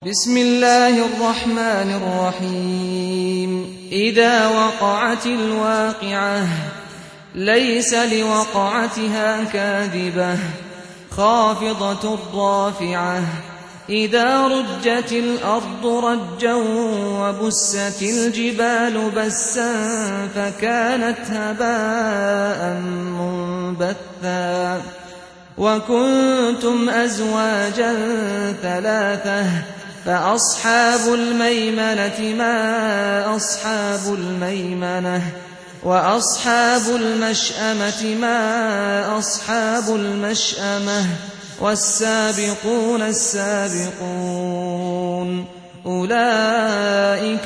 بسم الله الرحمن الرحيم إذا وقعت الواقعة ليس لوقعتها كاذبة خافضة رافعة إذا رجت الأرض رجا وبست الجبال بسا فكانت هباء منبثا وكنتم أزواجا ثلاثة فأصحاب الميمنة ما أصحاب الميمنة وأصحاب المشأمة ما أصحاب المشأمة والسابقون السابقون أولئك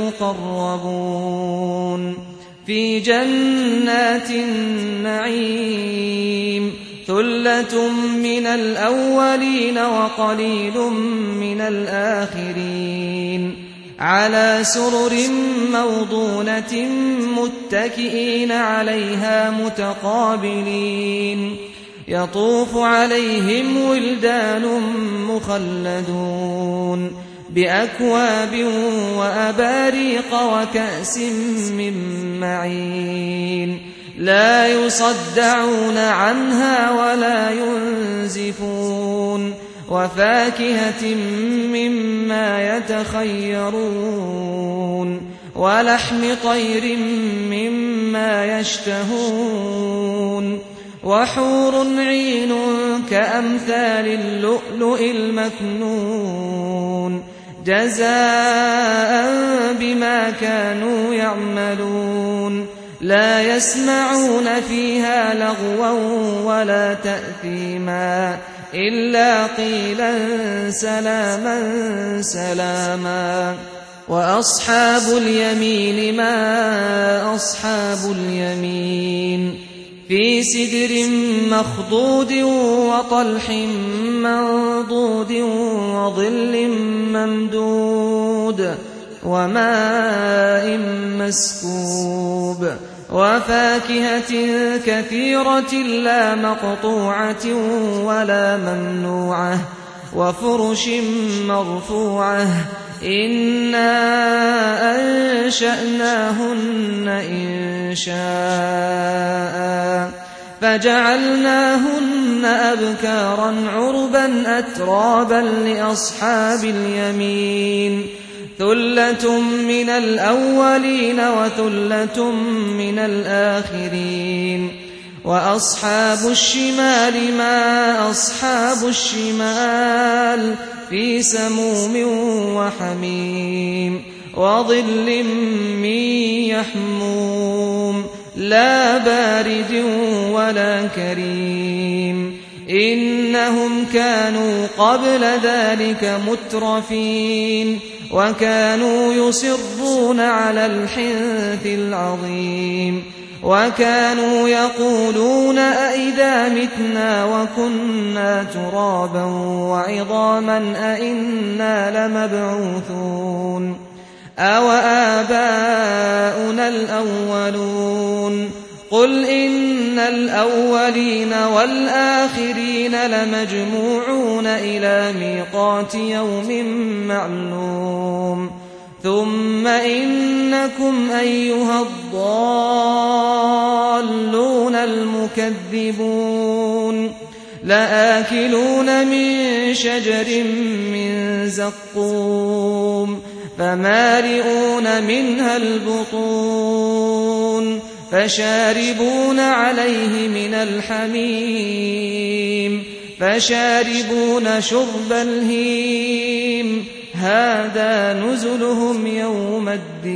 المقربون في جنات النعيم ثلة من الأولين وقليل من الآخرين على سرر موضونة متكئين عليها متقابلين يطوف عليهم ولدان مخلدون بأكواب وأباريق وكأس من معين لا يصدعون عنها ولا ينزفون وفاكهة مما يتخيرون ولحم طير مما يشتهون وحور عين كأمثال اللؤلؤ المكنون جزاء بما كانوا يعملون لا يسمعون فيها لغوا ولا تأثيما إلا قيلا سلاما سلاما وأصحاب اليمين ما أصحاب اليمين في سدر مخضود وطلح منضود وظل ممدود وماء مسكوب وفاكهة كثيرة لا مقطوعة ولا ممنوعة وفرش مرفوعة إنا أنشأناهن إنشاء فجعلناهن أبكارا عربا أترابا لأصحاب اليمين ثلة من الأولين وثلة من الآخرين وأصحاب الشمال ما أصحاب الشمال في سموم وحميم وظل من يحموم لا بارد ولا كريم إنهم كانوا قبل ذلك مترفين وكانوا يصرون على الحنث العظيم وكانوا يقولون أئذا متنا وكنا ترابا وعظاما أئنا لمبعوثون أو آباؤنا الأولون قل إن الأولين والآخرين لمجموعون إلى ميقات يوم معلوم ثم إنكم أيها الضالون المكذبون لآكلون من شجر من زقوم فمالئون منها البطون فشاربون عليه من الحميم فشاربون شرب الهيم هذا نزلهم يوم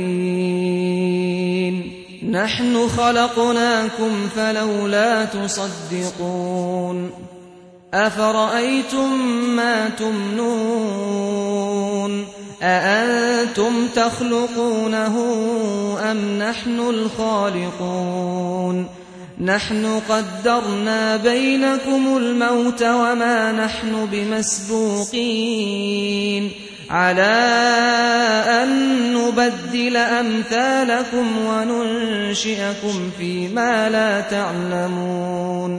الدين نحن خلقناكم فلولا تصدقون أفرأيتم ما تمنون أأنتم تخلقونه أم نحن الخالقون نحن قدرنا بينكم الموت وما نحن بمسبوقين على أن نبدل أمثالكم وننشئكم فيما لا تعلمون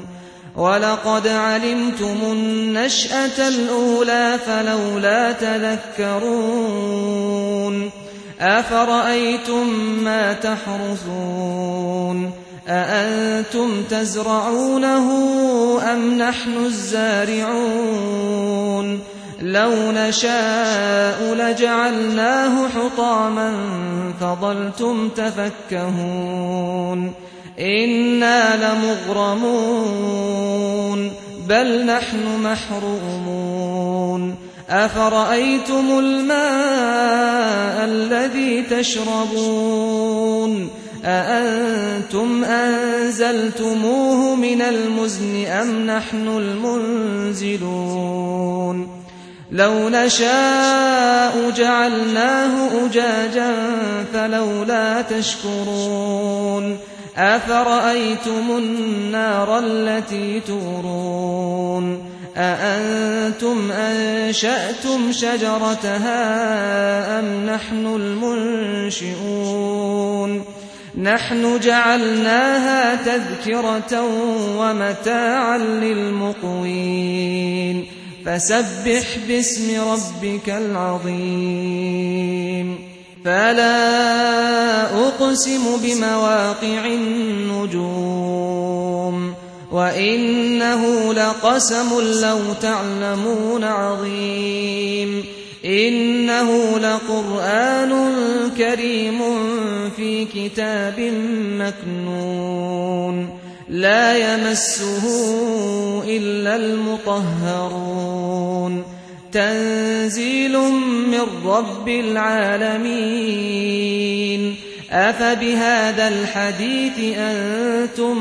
وَلَقَدْ عَلِمْتُمُ النَّشْأَةَ الْأُولَىٰ فَلَوْلَا تَذَكَّرُونَ أَفَرَأَيْتُم مَّا تَحْرُثُونَ أَأَنتُمْ تَزْرَعُونَهُ أَمْ نَحْنُ الزَّارِعُونَ لَوْ نَشَاءُ لَجَعَلْنَاهُ حُطَامًا فَظَلْتُمْ تَفَكَّهُونَ إِنَّا لَمُغْرَمُونَ بَلْ نَحْنُ مَحْرُومُونَ أَفَرَأَيْتُمُ الْمَاءَ الَّذِي تَشْرَبُونَ أَأَنتُمْ أَنزَلْتُمُوهُ مِنَ الْمُزْنِ أَمْ نَحْنُ الْمُنزِلُونَ لَوْ نَشَاءُ جَعَلْنَاهُ أُجَاجًا فَلَوْلَا تَشْكُرُونَ أَفَرَأَيْتُمُ النَّارَ الَّتِي تُورُونَ أَأَنتُمْ أَنشَأْتُمْ شَجَرَتَهَا أَمْ نَحْنُ الْمُنشِئُونَ نَحْنُ جَعَلْنَاهَا تَذْكِرَةً وَمَتَاعًا لِّلْمُقْوِينَ فَسَبِّحْ بِاسْمِ رَبِّكَ الْعَظِيمِ فَلَا أُقْسِمُ بِمَوَاقِعِ النُّجُومِ وَإِنَّهُ لَقَسَمٌ لَّوْ تَعْلَمُونَ عَظِيمٌ إِنَّهُ لَقُرْآنٌ كَرِيمٌ فِي كِتَابٍ مَّكْنُونٍ لَّا يَمَسُّهُ إِلَّا الْمُطَهَّرُونَ تَنزِيلٌ مِّن رَّبِّ الْعَالَمِينَ أَفَبِهَٰذَا الْحَدِيثِ أَنتُم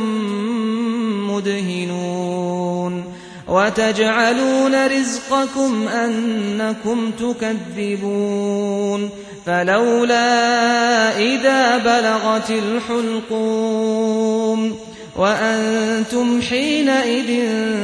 مُّدْهِنُونَ وَتَجْعَلُونَ رِزْقَكُمْ أَنَّكُمْ تُكَذِّبُونَ فَلَوْلَا إِذَا بَلَغَتِ الْحُلْقُومَ وَأَنتُمْ حِينَئِذٍ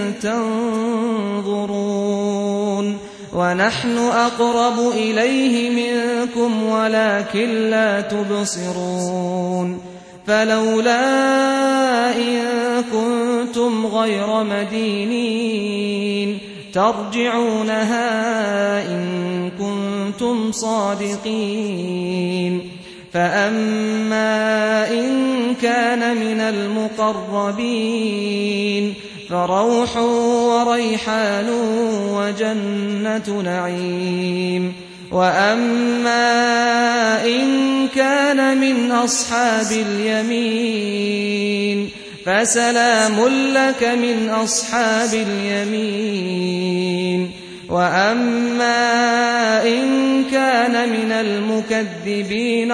تَنظُرُونَ وَنَحْنُ أَقْرَبُ إِلَيْهِ مِنكُمْ وَلَٰكِن لَّا تُبْصِرُونَ فَلَوْلَا إِن كُنتُمْ غَيْرَ مَدِينِينَ تَرْجِعُونَهَا إِن كُنتُمْ صَادِقِينَ فَأَمَّا إِن كَانَ مِنَ الْمُقَرَّبِينَ فَرَوْحٌ وَرَيْحَانٌ وَجَنَّةُ نَعِيمٍ وَأَمَّا إِن كَانَ مِنْ أَصْحَابِ الْيَمِينِ فَسَلَامٌ لَّكَ مِنْ أَصْحَابِ الْيَمِينِ وَأَمَّا إِن كَانَ مِنَ الْمُكَذِّبِينَ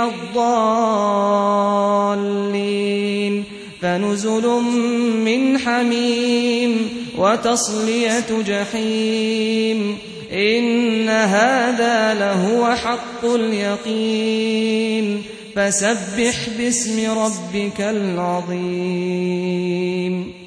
الضَّالِّينَ فَنُزُلٌ مِّنْ حَمِيمٍ وَتَصْلِيَةُ جَحِيمٍ إِنَّ هَٰذَا لَهُوَ حَقُّ الْيَقِينِ فَسَبِّحْ بِاسْمِ رَبِّكَ الْعَظِيمِ